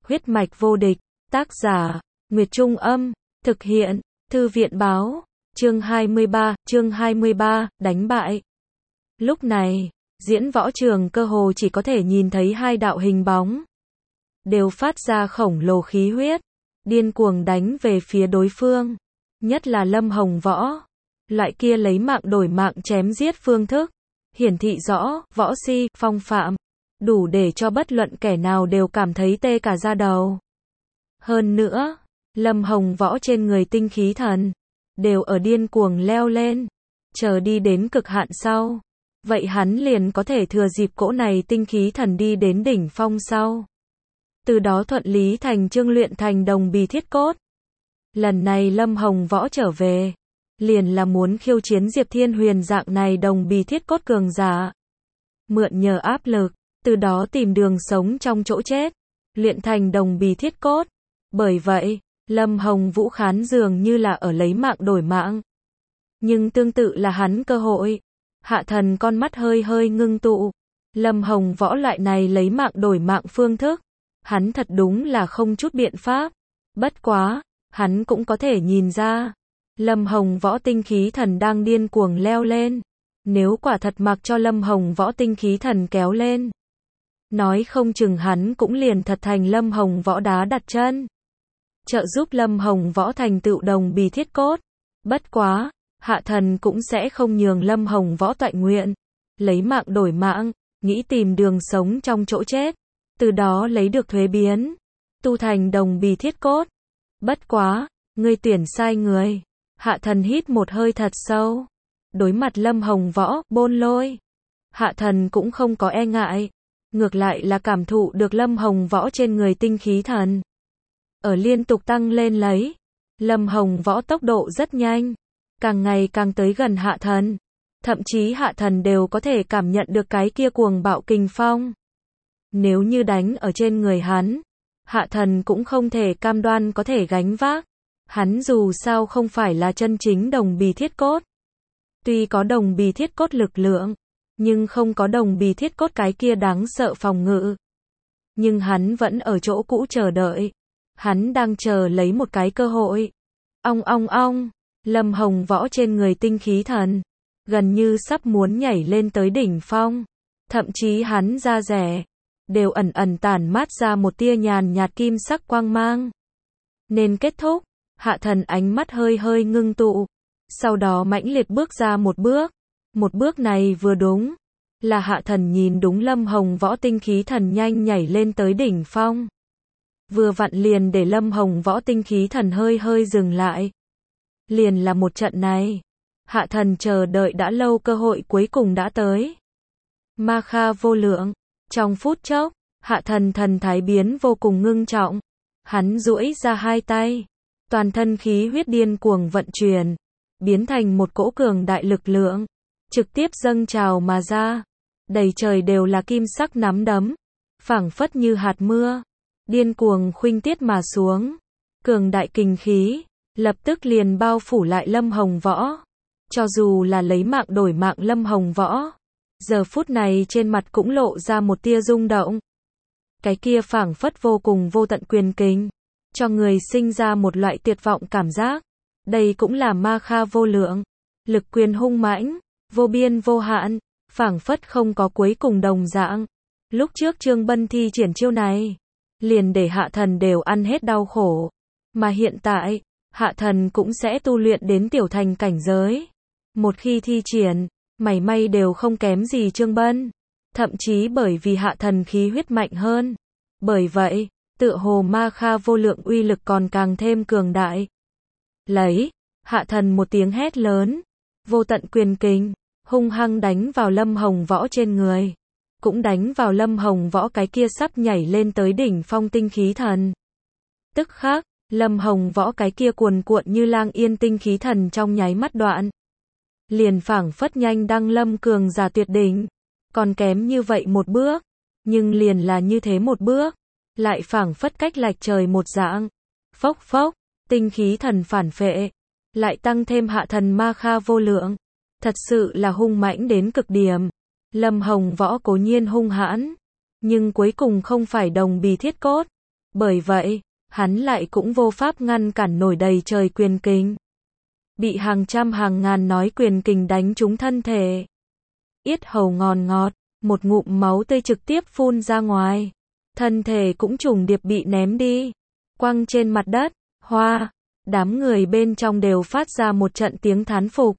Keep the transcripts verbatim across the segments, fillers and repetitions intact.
Huyết mạch vô địch, tác giả, Nguyệt Trung Âm, thực hiện, Thư viện báo, chương hai mươi ba, chương hai mươi ba, đánh bại. Lúc này, diễn võ trường cơ hồ chỉ có thể nhìn thấy hai đạo hình bóng, đều phát ra khổng lồ khí huyết, điên cuồng đánh về phía đối phương, nhất là Lâm Hồng Võ, loại kia lấy mạng đổi mạng chém giết phương thức, hiển thị rõ, võ si, phong phạm, đủ để cho bất luận kẻ nào đều cảm thấy tê cả da đầu. Hơn nữa, Lâm Hồng Võ trên người tinh khí thần, đều ở điên cuồng leo lên, chờ đi đến cực hạn sau, vậy hắn liền có thể thừa dịp cỗ này tinh khí thần đi đến đỉnh phong sau. Từ đó thuận lý thành chương luyện thành đồng bì thiết cốt. Lần này Lâm Hồng Võ trở về, liền là muốn khiêu chiến Diệp Thiên Huyền dạng này đồng bì thiết cốt cường giả. Mượn nhờ áp lực, từ đó tìm đường sống trong chỗ chết, luyện thành đồng bì thiết cốt. Bởi vậy, Lâm Hồng Vũ khán dường như là ở lấy mạng đổi mạng. Nhưng tương tự là hắn cơ hội. Hạ Thần con mắt hơi hơi ngưng tụ. Lâm Hồng Võ loại này lấy mạng đổi mạng phương thức, hắn thật đúng là không chút biện pháp. Bất quá, hắn cũng có thể nhìn ra, Lâm Hồng Võ tinh khí thần đang điên cuồng leo lên. Nếu quả thật mặc cho Lâm Hồng Võ tinh khí thần kéo lên, nói không chừng hắn cũng liền thật thành Lâm Hồng Võ đá đặt chân, trợ giúp Lâm Hồng Võ thành tựu đồng bì thiết cốt. Bất quá, Hạ Thần cũng sẽ không nhường Lâm Hồng Võ toại nguyện, lấy mạng đổi mạng, nghĩ tìm đường sống trong chỗ chết, từ đó lấy được thuế biến, tu thành đồng bì thiết cốt. Bất quá, ngươi tuyển sai người. Hạ Thần hít một hơi thật sâu, đối mặt Lâm Hồng Võ, Bôn Lôi, Hạ Thần cũng không có e ngại, ngược lại là cảm thụ được Lâm Hồng Võ trên người tinh khí thần ở liên tục tăng lên lấy. Lâm Hồng Võ tốc độ rất nhanh, càng ngày càng tới gần Hạ Thần, thậm chí Hạ Thần đều có thể cảm nhận được cái kia cuồng bạo kình phong. Nếu như đánh ở trên người hắn, Hạ Thần cũng không thể cam đoan có thể gánh vác. Hắn dù sao không phải là chân chính đồng bì thiết cốt. Tuy có đồng bì thiết cốt lực lượng, nhưng không có đồng bì thiết cốt cái kia đáng sợ phòng ngự. Nhưng hắn vẫn ở chỗ cũ chờ đợi. Hắn đang chờ lấy một cái cơ hội. Ong ong ong, Lâm Hồng Võ trên người tinh khí thần, gần như sắp muốn nhảy lên tới đỉnh phong. Thậm chí hắn da rẻ, đều ẩn ẩn tản mát ra một tia nhàn nhạt kim sắc quang mang. Nên kết thúc. Hạ Thần ánh mắt hơi hơi ngưng tụ, sau đó mãnh liệt bước ra một bước. Một bước này vừa đúng, là Hạ Thần nhìn đúng Lâm Hồng Võ tinh khí thần nhanh nhảy lên tới đỉnh phong. Vừa vặn liền để Lâm Hồng Võ tinh khí thần hơi hơi dừng lại. Liền là một trận này, Hạ Thần chờ đợi đã lâu cơ hội cuối cùng đã tới. Ma Kha vô lượng, trong phút chốc, Hạ Thần thần thái biến vô cùng ngưng trọng. Hắn duỗi ra hai tay, toàn thân khí huyết điên cuồng vận chuyển, biến thành một cỗ cường đại lực lượng, trực tiếp dâng trào mà ra, đầy trời đều là kim sắc nắm đấm, phảng phất như hạt mưa, điên cuồng khuynh tiết mà xuống. Cường đại kình khí, lập tức liền bao phủ lại Lâm Hồng Võ. Cho dù là lấy mạng đổi mạng Lâm Hồng Võ, giờ phút này trên mặt cũng lộ ra một tia rung động. Cái kia phảng phất vô cùng vô tận quyền kình, cho người sinh ra một loại tuyệt vọng cảm giác. Đây cũng là Ma Kha vô lượng, lực quyền hung mãnh, vô biên vô hạn, phảng phất không có cuối cùng đồng dạng. Lúc trước Trương Bân thi triển chiêu này, liền để Hạ Thần đều ăn hết đau khổ. Mà hiện tại, Hạ Thần cũng sẽ tu luyện đến tiểu thành cảnh giới. Một khi thi triển, mảy may đều không kém gì Trương Bân. Thậm chí bởi vì Hạ Thần khí huyết mạnh hơn. Bởi vậy, tựa hồ Ma Kha vô lượng uy lực còn càng thêm cường đại. Lấy, Hạ Thần một tiếng hét lớn, vô tận quyền kình, hung hăng đánh vào Lâm Hồng Võ trên người. Cũng đánh vào Lâm Hồng Võ cái kia sắp nhảy lên tới đỉnh phong tinh khí thần. Tức khắc, Lâm Hồng Võ cái kia cuồn cuộn như lang yên tinh khí thần trong nháy mắt đoạn. Liền phảng phất nhanh đăng lâm cường giả tuyệt đỉnh. Còn kém như vậy một bước, nhưng liền là như thế một bước, lại phảng phất cách lệch trời một dạng. Phốc phốc, tinh khí thần phản phệ, lại tăng thêm Hạ Thần Ma Kha vô lượng. Thật sự là hung mãnh đến cực điểm. Lâm Hồng Võ cố nhiên hung hãn, nhưng cuối cùng không phải đồng bì thiết cốt. Bởi vậy, hắn lại cũng vô pháp ngăn cản nổi đầy trời quyền kình. Bị hàng trăm hàng ngàn nói quyền kình đánh trúng thân thể. Yết hầu ngòn ngọt, một ngụm máu tươi trực tiếp phun ra ngoài. Thân thể cũng trùng điệp bị ném đi, quăng trên mặt đất. Hoa, đám người bên trong đều phát ra một trận tiếng thán phục.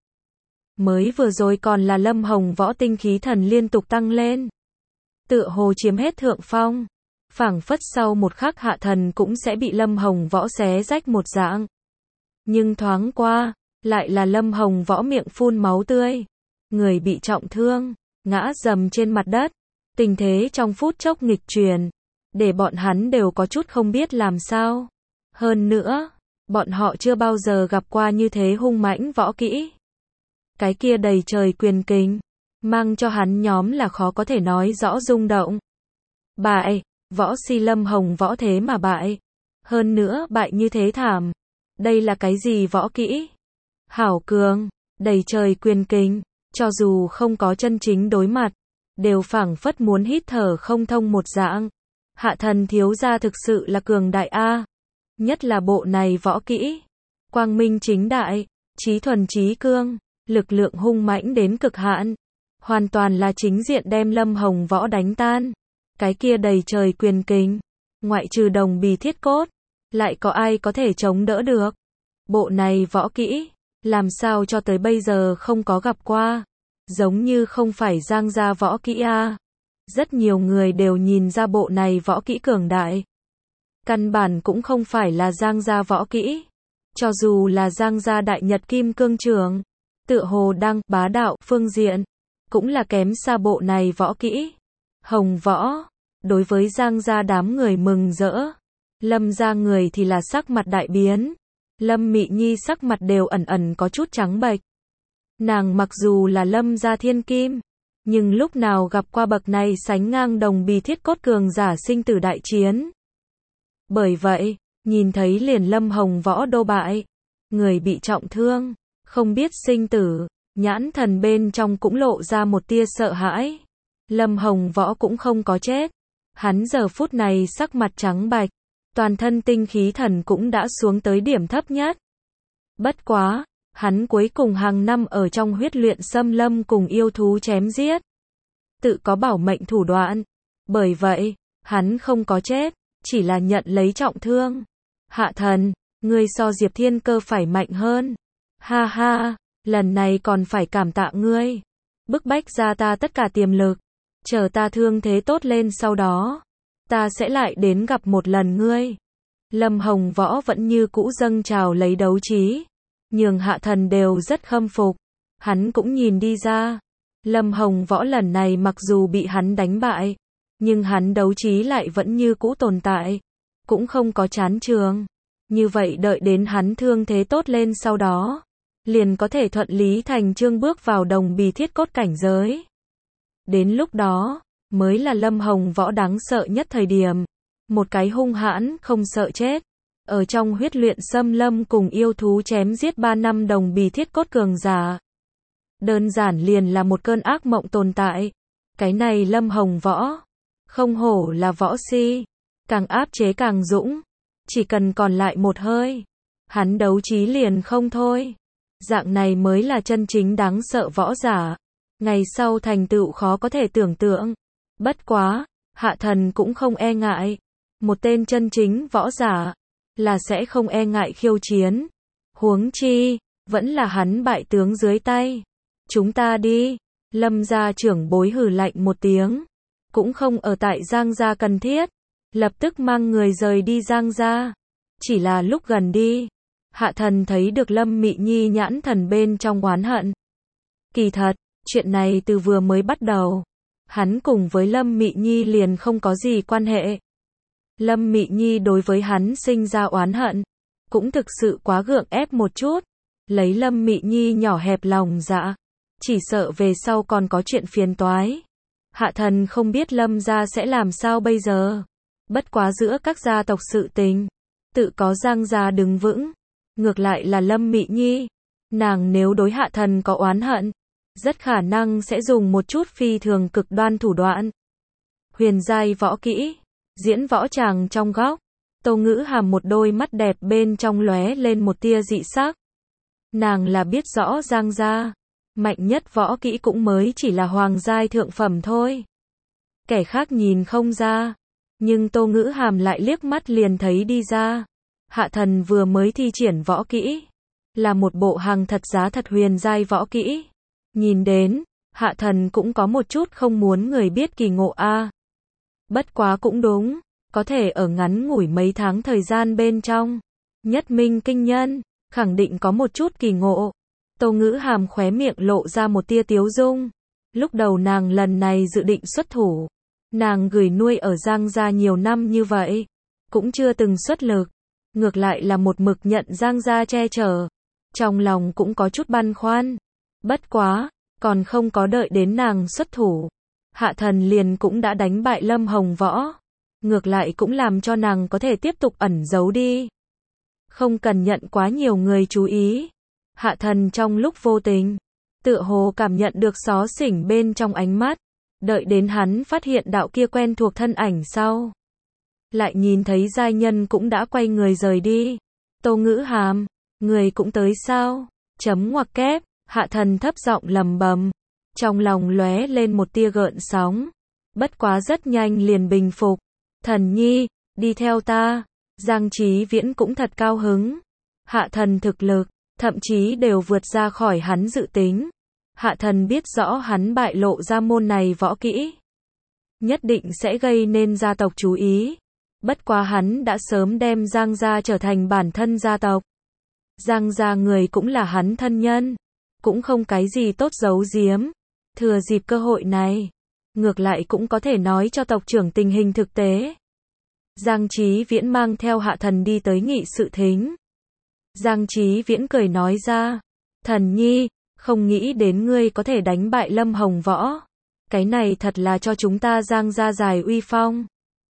Mới vừa rồi còn là Lâm Hồng Võ tinh khí thần liên tục tăng lên, tựa hồ chiếm hết thượng phong, phảng phất sau một khắc Hạ Thần cũng sẽ bị Lâm Hồng Võ xé rách một dạng. Nhưng thoáng qua, lại là Lâm Hồng Võ miệng phun máu tươi, người bị trọng thương, ngã rầm trên mặt đất, tình thế trong phút chốc nghịch chuyển, để bọn hắn đều có chút không biết làm sao. Hơn nữa, bọn họ chưa bao giờ gặp qua như thế hung mãnh võ kỹ. Cái kia đầy trời quyền kình, mang cho hắn nhóm là khó có thể nói rõ rung động. Bại, võ si Lâm Hồng Võ thế mà bại. Hơn nữa bại như thế thảm. Đây là cái gì võ kỹ? Hảo cường, đầy trời quyền kình, cho dù không có chân chính đối mặt, đều phảng phất muốn hít thở không thông một dạng. Hạ Thần thiếu gia thực sự là cường đại a. Nhất là bộ này võ kỹ, quang minh chính đại, chí thuần chí cương, lực lượng hung mãnh đến cực hạn, hoàn toàn là chính diện đem Lâm Hồng Võ đánh tan. Cái kia đầy trời quyền kình, ngoại trừ Đồng Bì Thiết Cốt, lại có ai có thể chống đỡ được? Bộ này võ kỹ, làm sao cho tới bây giờ không có gặp qua? Giống như không phải Giang gia võ kỹ a. Rất nhiều người đều nhìn ra bộ này võ kỹ cường đại. Căn bản cũng không phải là Giang gia võ kỹ. Cho dù là Giang gia đại nhật kim cương trường, tựa hồ đăng bá đạo phương diện, cũng là kém xa bộ này võ kỹ. Hồng Võ, đối với Giang gia đám người mừng rỡ. Lâm gia người thì là sắc mặt đại biến. Lâm Mị Nhi sắc mặt đều ẩn ẩn có chút trắng bệch. Nàng mặc dù là Lâm gia thiên kim, nhưng lúc nào gặp qua bậc này sánh ngang Đồng Bì Thiết Cốt cường giả sinh tử đại chiến. Bởi vậy, nhìn thấy liền Lâm Hồng Võ đô bại, người bị trọng thương, không biết sinh tử, nhãn thần bên trong cũng lộ ra một tia sợ hãi. Lâm Hồng Võ cũng không có chết, hắn giờ phút này sắc mặt trắng bạch, toàn thân tinh khí thần cũng đã xuống tới điểm thấp nhất. Bất quá, hắn cuối cùng hàng năm ở trong huyết luyện xâm lâm cùng yêu thú chém giết, tự có bảo mệnh thủ đoạn. Bởi vậy, hắn không có chết, chỉ là nhận lấy trọng thương. Hạ Thần, ngươi so Diệp Thiên Cơ phải mạnh hơn. Ha ha, lần này còn phải cảm tạ ngươi. Bức bách ra ta tất cả tiềm lực. Chờ ta thương thế tốt lên sau đó, ta sẽ lại đến gặp một lần ngươi. Lâm Hồng Võ vẫn như cũ dâng trào lấy đấu trí, nhường Hạ Thần đều rất khâm phục. Hắn cũng nhìn đi ra, Lâm Hồng Võ lần này mặc dù bị hắn đánh bại, nhưng hắn đấu trí lại vẫn như cũ tồn tại, cũng không có chán trường. Như vậy đợi đến hắn thương thế tốt lên sau đó, liền có thể thuận lý thành chương bước vào Đồng Bì Thiết Cốt cảnh giới. Đến lúc đó, mới là Lâm Hồng Võ đáng sợ nhất thời điểm. Một cái hung hãn, không sợ chết. Ở trong huyết luyện xâm lâm cùng yêu thú chém giết ba năm Đồng Bì Thiết Cốt cường giả. Đơn giản liền là một cơn ác mộng tồn tại. Cái này Lâm Hồng Võ, không hổ là võ si, càng áp chế càng dũng. Chỉ cần còn lại một hơi, hắn đấu trí liền không thôi. Dạng này mới là chân chính đáng sợ võ giả. Ngày sau thành tựu khó có thể tưởng tượng. Bất quá, Hạ Thần cũng không e ngại. Một tên chân chính võ giả, là sẽ không e ngại khiêu chiến. Huống chi, vẫn là hắn bại tướng dưới tay. Chúng ta đi. Lâm gia trưởng bối hừ lạnh một tiếng. Cũng không ở tại Giang gia cần thiết. Lập tức mang người rời đi Giang gia. Chỉ là lúc gần đi, Hạ Thần thấy được Lâm Mị Nhi nhãn thần bên trong oán hận. Kỳ thật, chuyện này từ vừa mới bắt đầu, hắn cùng với Lâm Mị Nhi liền không có gì quan hệ. Lâm Mị Nhi đối với hắn sinh ra oán hận, cũng thực sự quá gượng ép một chút. Lấy Lâm Mị Nhi nhỏ hẹp lòng dạ, chỉ sợ về sau còn có chuyện phiền toái. Hạ Thần không biết Lâm gia sẽ làm sao bây giờ. Bất quá giữa các gia tộc sự tình, tự có Giang gia đứng vững. Ngược lại là Lâm Mị Nhi, nàng nếu đối Hạ Thần có oán hận, rất khả năng sẽ dùng một chút phi thường cực đoan thủ đoạn. Huyền giai võ kỹ, diễn võ tràng trong góc, Tô Ngữ Hàm một đôi mắt đẹp bên trong lóe lên một tia dị sắc. Nàng là biết rõ Giang gia, mạnh nhất võ kỹ cũng mới chỉ là hoàng giai thượng phẩm thôi. Kẻ khác nhìn không ra, nhưng Tô Ngữ Hàm lại liếc mắt liền thấy đi ra. Hạ Thần vừa mới thi triển võ kỹ, là một bộ hàng thật giá thật huyền giai võ kỹ. Nhìn đến, Hạ Thần cũng có một chút không muốn người biết kỳ ngộ a. Bất quá cũng đúng, có thể ở ngắn ngủi mấy tháng thời gian bên trong, nhất minh kinh nhân, khẳng định có một chút kỳ ngộ. Tô Ngữ Hàm khóe miệng lộ ra một tia tiếu dung. Lúc đầu nàng lần này dự định xuất thủ. Nàng gửi nuôi ở Giang gia nhiều năm như vậy, cũng chưa từng xuất lực. Ngược lại là một mực nhận Giang gia che chở. Trong lòng cũng có chút băn khoăn. Bất quá, còn không có đợi đến nàng xuất thủ. Hạ Thần liền cũng đã đánh bại Lâm Hồng Võ. Ngược lại cũng làm cho nàng có thể tiếp tục ẩn giấu đi. Không cần nhận quá nhiều người chú ý. Hạ Thần trong lúc vô tình, tựa hồ cảm nhận được xó xỉnh bên trong ánh mắt. Đợi đến hắn phát hiện đạo kia quen thuộc thân ảnh sau. Lại nhìn thấy giai nhân cũng đã quay người rời đi. Tô Ngữ Hàm, người cũng tới sao? Chấm ngoặc kép, Hạ Thần thấp giọng lầm bầm. Trong lòng lóe lên một tia gợn sóng. Bất quá rất nhanh liền bình phục. Thần nhi, đi theo ta. Giang Chí Viễn cũng thật cao hứng. Hạ Thần thực lực, thậm chí đều vượt ra khỏi hắn dự tính. Hạ Thần biết rõ hắn bại lộ ra môn này võ kỹ, nhất định sẽ gây nên gia tộc chú ý. Bất quá hắn đã sớm đem Giang gia trở thành bản thân gia tộc. Giang gia người cũng là hắn thân nhân, cũng không cái gì tốt giấu giếm. Thừa dịp cơ hội này, ngược lại cũng có thể nói cho tộc trưởng tình hình thực tế. Giang Chí Viễn mang theo Hạ Thần đi tới nghị sự thính. Giang Chí Viễn cười nói ra, Thần nhi, không nghĩ đến ngươi có thể đánh bại Lâm Hồng Võ. Cái này thật là cho chúng ta Giang gia giải uy phong.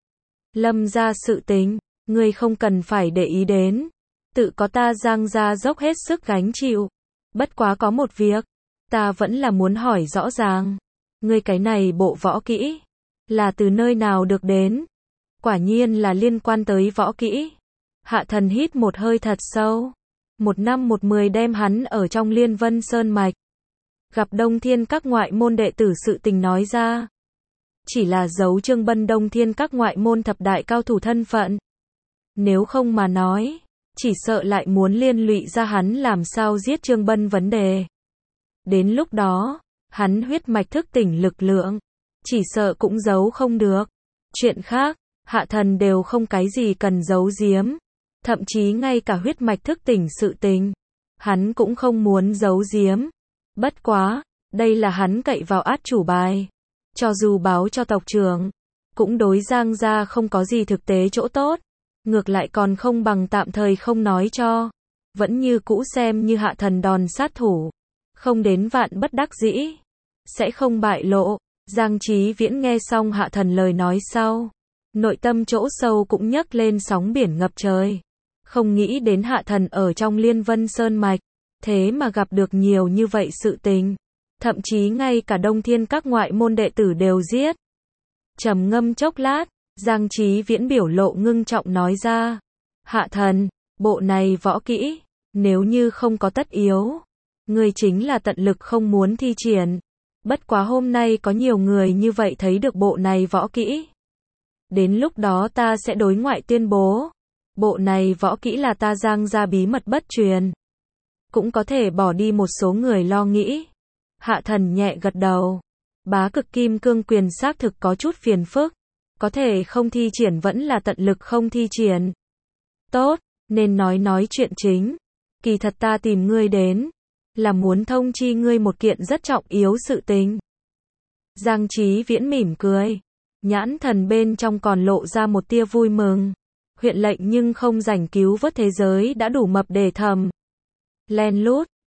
Lâm gia sự tình, ngươi không cần phải để ý đến. Tự có ta Giang gia dốc hết sức gánh chịu. Bất quá có một việc, ta vẫn là muốn hỏi rõ ràng. Ngươi cái này bộ võ kỹ, là từ nơi nào được đến? Quả nhiên là liên quan tới võ kỹ. Hạ Thần hít một hơi thật sâu. Một năm một mười đem hắn ở trong Liên Vân Sơn Mạch. Gặp Đông Thiên các ngoại môn đệ tử sự tình nói ra. Chỉ là giấu Trương Bân Đông Thiên các ngoại môn thập đại cao thủ thân phận. Nếu không mà nói, chỉ sợ lại muốn liên lụy ra hắn làm sao giết Trương Bân vấn đề. Đến lúc đó, hắn huyết mạch thức tỉnh lực lượng, chỉ sợ cũng giấu không được. Chuyện khác, Hạ Thần đều không cái gì cần giấu giếm. Thậm chí ngay cả huyết mạch thức tỉnh sự tình, hắn cũng không muốn giấu giếm. Bất quá, đây là hắn cậy vào át chủ bài. Cho dù báo cho tộc trưởng, cũng đối Giang gia không có gì thực tế chỗ tốt. Ngược lại còn không bằng tạm thời không nói cho. Vẫn như cũ xem như Hạ Thần đòn sát thủ. Không đến vạn bất đắc dĩ, sẽ không bại lộ. Giang Chí Viễn nghe xong Hạ Thần lời nói sau, nội tâm chỗ sâu cũng nhấc lên sóng biển ngập trời. Không nghĩ đến Hạ Thần ở trong Liên Vân Sơn Mạch, thế mà gặp được nhiều như vậy sự tình. Thậm chí ngay cả Đông Thiên các ngoại môn đệ tử đều giết. Trầm ngâm chốc lát, Giang Chí Viễn biểu lộ ngưng trọng nói ra. Hạ Thần, bộ này võ kỹ, nếu như không có tất yếu, ngươi chính là tận lực không muốn thi triển. Bất quá hôm nay có nhiều người như vậy thấy được bộ này võ kỹ. Đến lúc đó ta sẽ đối ngoại tuyên bố. Bộ này võ kỹ là ta Giang gia bí mật bất truyền. Cũng có thể bỏ đi một số người lo nghĩ. Hạ Thần nhẹ gật đầu. Bá cực kim cương quyền xác thực có chút phiền phức. Có thể không thi triển vẫn là tận lực không thi triển. Tốt, nên nói nói chuyện chính. Kỳ thật ta tìm ngươi đến, là muốn thông chi ngươi một kiện rất trọng yếu sự tình. Giang Chí Viễn mỉm cười. Nhãn thần bên trong còn lộ ra một tia vui mừng. Huyện lệnh nhưng không rảnh cứu vớt thế giới đã đủ mập để thầm. Len lút,